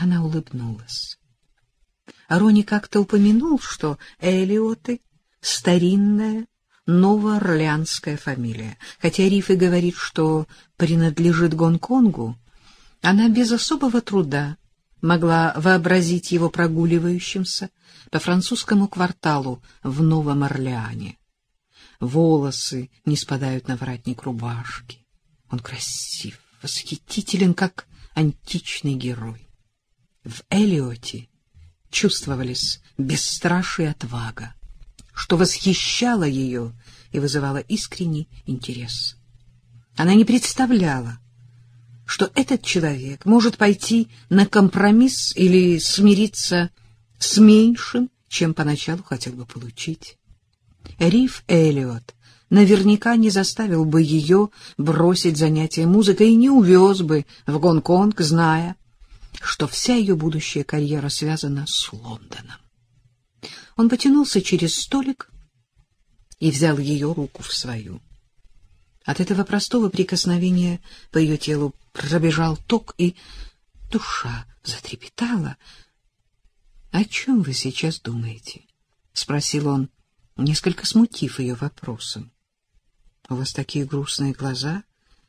Она улыбнулась. Рони как-то упомянул, что Эллиоты — старинная новоорлеанская фамилия. Хотя Риф и говорит, что принадлежит Гонконгу, она без особого труда могла вообразить его прогуливающимся по французскому кварталу в Новом Орлеане. Волосы не спадают на воротник рубашки. Он красив, восхитителен, как античный герой. В Эллиоте чувствовались бесстрашие и отвага, что восхищало ее и вызывало искренний интерес. Она не представляла, что этот человек может пойти на компромисс или смириться с меньшим, чем поначалу хотел бы получить. Риф Эллиот наверняка не заставил бы ее бросить занятия музыкой и не увез бы в Гонконг, зная, что вся ее будущая карьера связана с Лондоном. Он потянулся через столик и взял ее руку в свою. От этого простого прикосновения по ее телу пробежал ток, и душа затрепетала. — О чем вы сейчас думаете? — спросил он, несколько смутив ее вопросом. — У вас такие грустные глаза.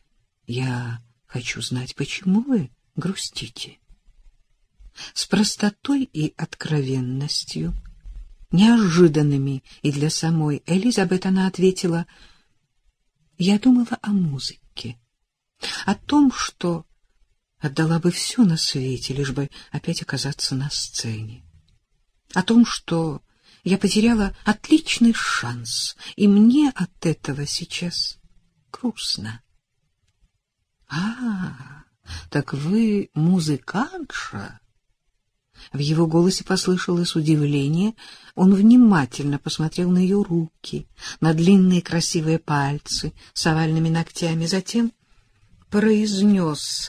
Я хочу знать, почему вы грустите. С простотой и откровенностью, неожиданными и для самой Элизабет, она ответила: я думала о музыке, о том, что отдала бы все на свете, лишь бы опять оказаться на сцене, о том, что я потеряла отличный шанс, и мне от этого сейчас грустно. — Так вы музыкантша? В его голосе послышалось удивление. Он внимательно посмотрел на ее руки, на длинные красивые пальцы с овальными ногтями, затем произнес: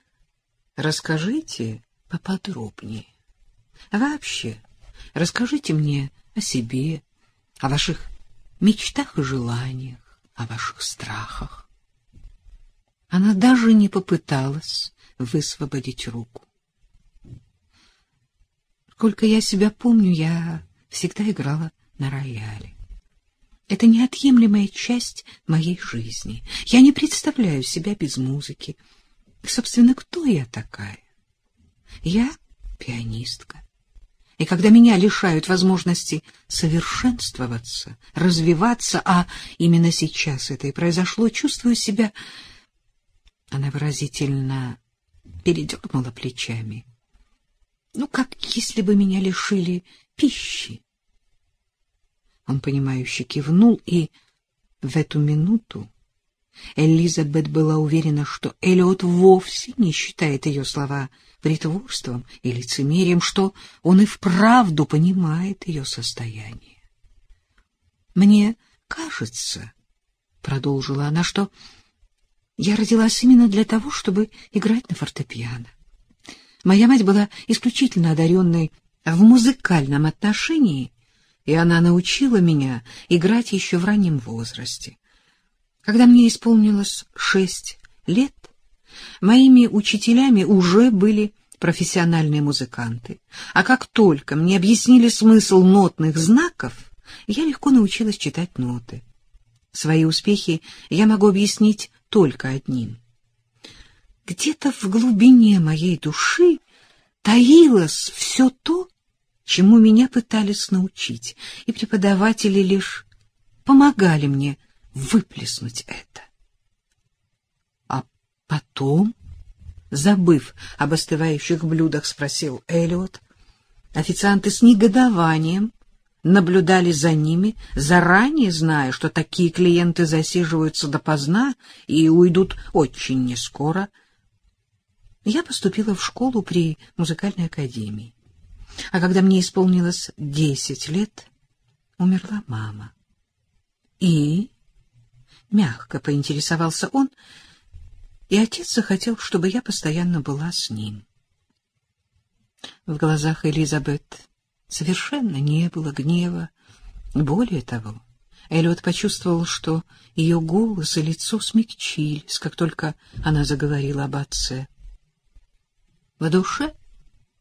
расскажите поподробнее. Вообще, расскажите мне о себе, о ваших мечтах и желаниях, о ваших страхах. Она даже не попыталась высвободить руку. Сколько я себя помню, я всегда играла на рояле. Это неотъемлемая часть моей жизни. Я не представляю себя без музыки. Собственно, кто я такая? Я пианистка. И когда меня лишают возможности совершенствоваться, развиваться, а именно сейчас это и произошло, чувствую себя... Она выразительно передернула плечами. Как если бы меня лишили пищи. Он понимающе кивнул, и в эту минуту Элизабет была уверена, что Эллиот вовсе не считает ее слова притворством и лицемерием, что он и вправду понимает ее состояние. «Мне кажется, — продолжила она, — что я родилась именно для того, чтобы играть на фортепиано. Моя мать была исключительно одаренной в музыкальном отношении, и она научила меня играть еще в раннем возрасте. Когда мне исполнилось 6 лет, моими учителями уже были профессиональные музыканты, а как только мне объяснили смысл нотных знаков, я легко научилась читать ноты. Свои успехи я могу объяснить только одним. Где-то в глубине моей души таилось все то, чему меня пытались научить, и преподаватели лишь помогали мне выплеснуть это. А потом, забыв об остывающих блюдах, спросил Эллиот. Официанты с негодованием наблюдали за ними, заранее зная, что такие клиенты засиживаются допоздна и уйдут очень нескоро. Я поступила в школу при музыкальной академии. А когда мне исполнилось 10 лет, умерла мама. И мягко поинтересовался он, и отец захотел, чтобы я постоянно была с ним. В глазах Элизабет совершенно не было гнева. Более того, Эллиот почувствовал, что ее голос и лицо смягчились, как только она заговорила об отце. В душе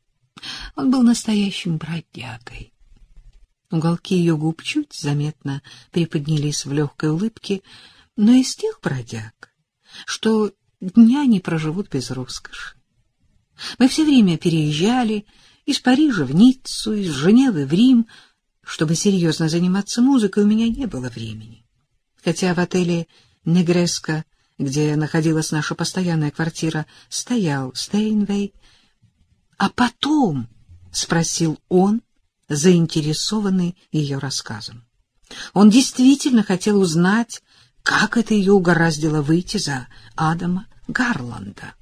Он был настоящим бродягой. Уголки ее губ чуть заметно приподнялись в легкой улыбке, но из тех бродяг, что дня не проживут без роскоши. Мы все время переезжали из Парижа в Ниццу, из Женевы в Рим. Чтобы серьезно заниматься музыкой, у меня не было времени. Хотя в отеле «Негреско», где находилась наша постоянная квартира, стоял Стейнвей. А потом, — спросил он, заинтересованный ее рассказом. Он действительно хотел узнать, как это ее угораздило выйти за Адама Гарланда.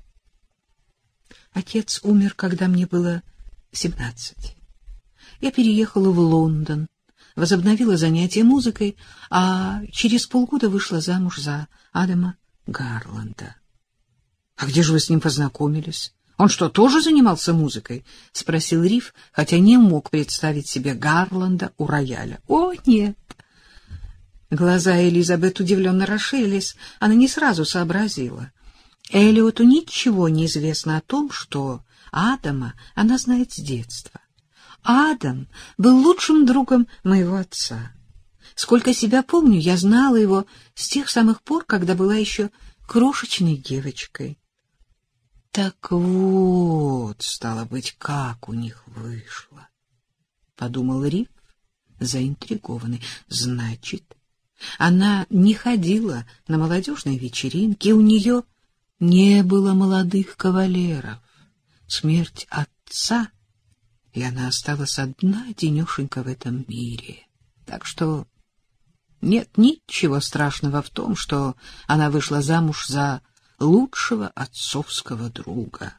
Отец умер, когда мне было 17. Я переехала в Лондон, возобновила занятия музыкой, а через полгода вышла замуж за Адама Гарланда. — А где же вы с ним познакомились? Он что, тоже занимался музыкой? — спросил Риф, хотя не мог представить себе Гарланда у рояля. — О, нет! Глаза Элизабет удивленно расширились. Она не сразу сообразила. Эллиоту ничего не известно о том, что Адама она знает с детства. Адам был лучшим другом моего отца. Сколько себя помню, я знала его с тех самых пор, когда была еще крошечной девочкой. Так вот, стало быть, как у них вышло, — подумал Риф, заинтригованный. Значит, она не ходила на молодежные вечеринки, у нее не было молодых кавалеров. Смерть отца, и она осталась одна-денешенька в этом мире. Так что нет ничего страшного в том, что она вышла замуж за лучшего отцовского друга.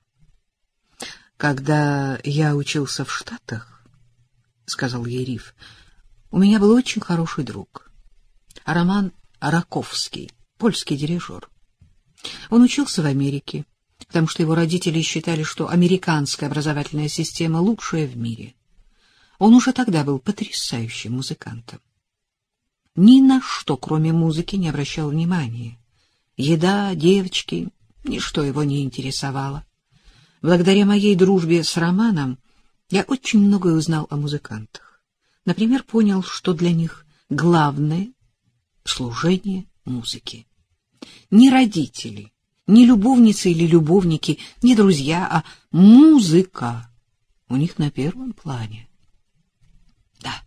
Когда я учился в Штатах, — сказал ей Риф, — у меня был очень хороший друг, Роман Раковский, польский дирижер. Он учился в Америке, потому что его родители считали, что американская образовательная система лучшая в мире. Он уже тогда был потрясающим музыкантом. Ни на что, кроме музыки, не обращал внимания. Еда, девочки — ничто его не интересовало. Благодаря моей дружбе с Романом я очень многое узнал о музыкантах. Например, понял, что для них главное — служение музыке. Не родители, не любовницы или любовники, не друзья, а музыка у них на первом плане. Да.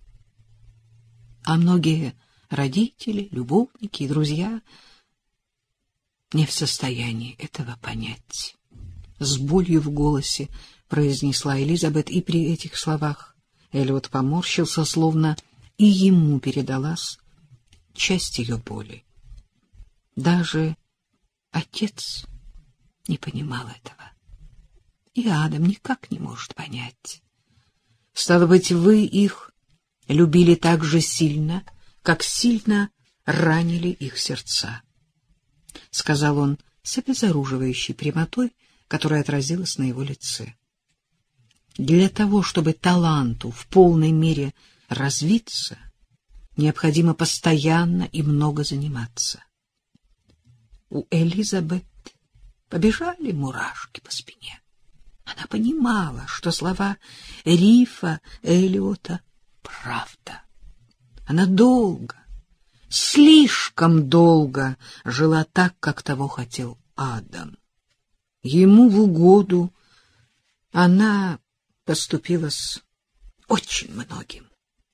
А многие родители, любовники и друзья не в состоянии этого понять. С болью в голосе произнесла Элизабет, и при этих словах Эллиот поморщился, словно и ему передалась часть ее боли. Даже отец не понимал этого. И Адам никак не может понять. Стало быть, вы их любили так же сильно, как сильно ранили их сердца, — сказал он с обезоруживающей прямотой, которая отразилась на его лице. Для того, чтобы таланту в полной мере развиться, необходимо постоянно и много заниматься. У Элизабет побежали мурашки по спине. Она понимала, что слова Рифа Эллиота — правда. Она долго, слишком долго жила так, как того хотел Адам. Ему в угоду она поступила с очень многим.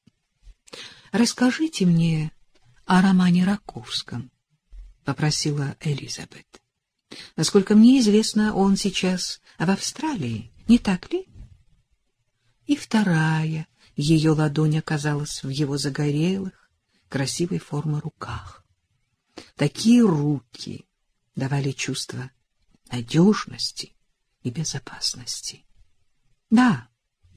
«Расскажите мне о романе Раковском», — попросила Элизабет. «Насколько мне известно, он сейчас в Австралии, не так ли?» И вторая ее ладонь оказалась в его загорелых, красивой формы руках. Такие руки давали чувство надежности и безопасности. Да,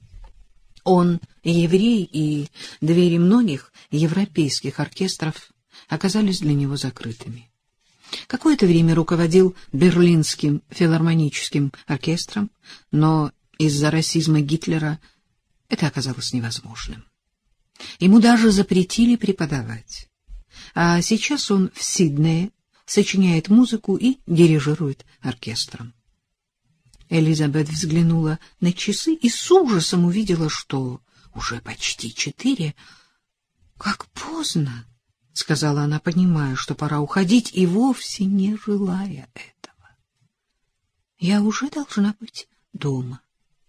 он еврей, и двери многих европейских оркестров оказались для него закрытыми. Какое-то время руководил Берлинским филармоническим оркестром, но из-за расизма Гитлера это оказалось невозможным. Ему даже запретили преподавать. А сейчас он в Сиднее сочиняет музыку и дирижирует оркестром. Элизабет взглянула на часы и с ужасом увидела, что уже почти 4. — Как поздно! — сказала она, понимая, что пора уходить, и вовсе не желая этого. — Я уже должна быть дома.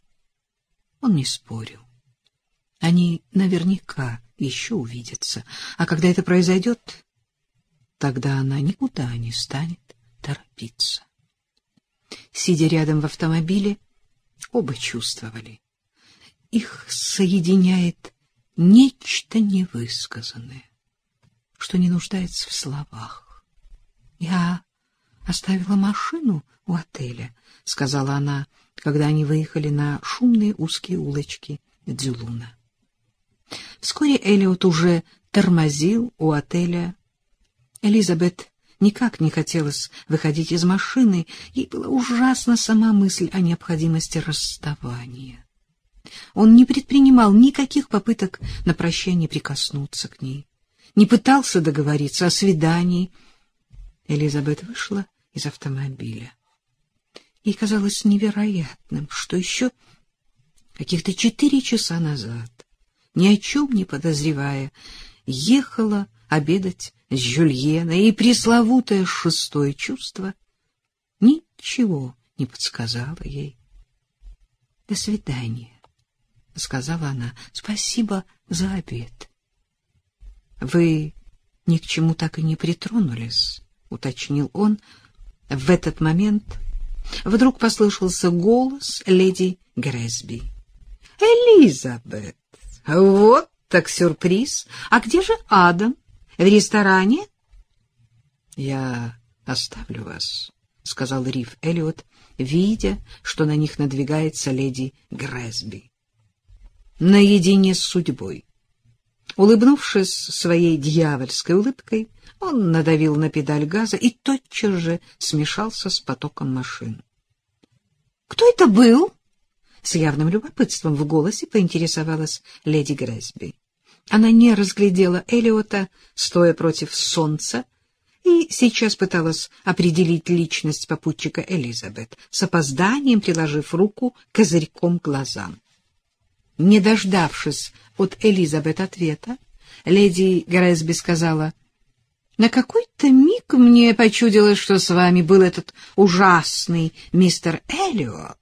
Он не спорил. Они наверняка еще увидятся, а когда это произойдет, тогда она никуда не станет торопиться. Сидя рядом в автомобиле, оба чувствовали. Их соединяет нечто невысказанное, что не нуждается в словах. — Я оставила машину у отеля, — сказала она, когда они выехали на шумные узкие улочки Дзюлуна. Вскоре Эллиот уже тормозил у отеля. Элизабет никак не хотелось выходить из машины, ей была ужасна сама мысль о необходимости расставания. Он не предпринимал никаких попыток на прощание прикоснуться к ней, не пытался договориться о свидании. Элизабет вышла из автомобиля. Ей казалось невероятным, что еще каких-то 4 часа назад, ни о чем не подозревая, ехала обедать с Жюльеной, и пресловутое 6-е чувство ничего не подсказало ей. — До свидания, — сказала она. — Спасибо за обед. — Вы ни к чему так и не притронулись, — уточнил он. В этот момент вдруг послышался голос леди Грэсби. — Элизабет, вот так сюрприз. А где же Адам? В ресторане? — Я оставлю вас, — сказал Риф Эллиот, видя, что на них надвигается леди Грэсби. Наедине с судьбой. Улыбнувшись своей дьявольской улыбкой, он надавил на педаль газа и тотчас же смешался с потоком машин. — Кто это был? — с явным любопытством в голосе поинтересовалась леди Грэсби. Она не разглядела Эллиота, стоя против солнца, и сейчас пыталась определить личность попутчика Элизабет, с опозданием приложив руку козырьком к глазам. Не дождавшись от Элизабет ответа, леди Грэсби сказала: — На какой-то миг мне почудилось, что с вами был этот ужасный мистер Эллиот.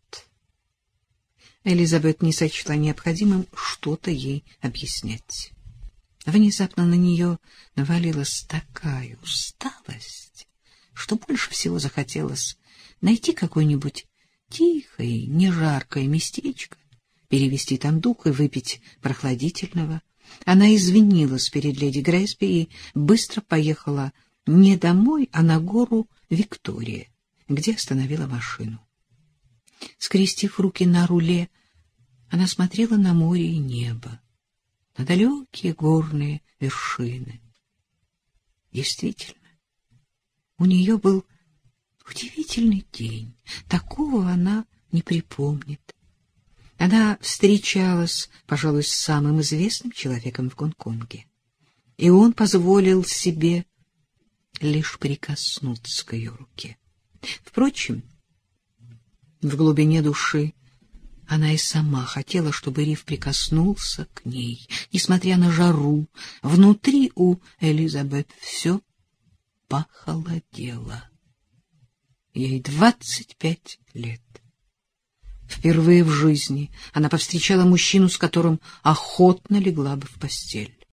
Элизабет не сочла необходимым что-то ей объяснять. Внезапно на нее навалилась такая усталость, что больше всего захотелось найти какое-нибудь тихое, нежаркое местечко, перевести там дух и выпить прохладительного. Она извинилась перед леди Грэсби и быстро поехала не домой, а на гору Виктория, где остановила машину. Скрестив руки на руле, она смотрела на море и небо, на далекие горные вершины. Действительно, у нее был удивительный день. Такого она не припомнит. Она встречалась, пожалуй, с самым известным человеком в Гонконге, и он позволил себе лишь прикоснуться к ее руке. Впрочем, в глубине души она и сама хотела, чтобы Риф прикоснулся к ней. Несмотря на жару, внутри у Элизабет все похолодело. Ей 25 лет. Впервые в жизни она повстречала мужчину, с которым охотно легла бы в постель.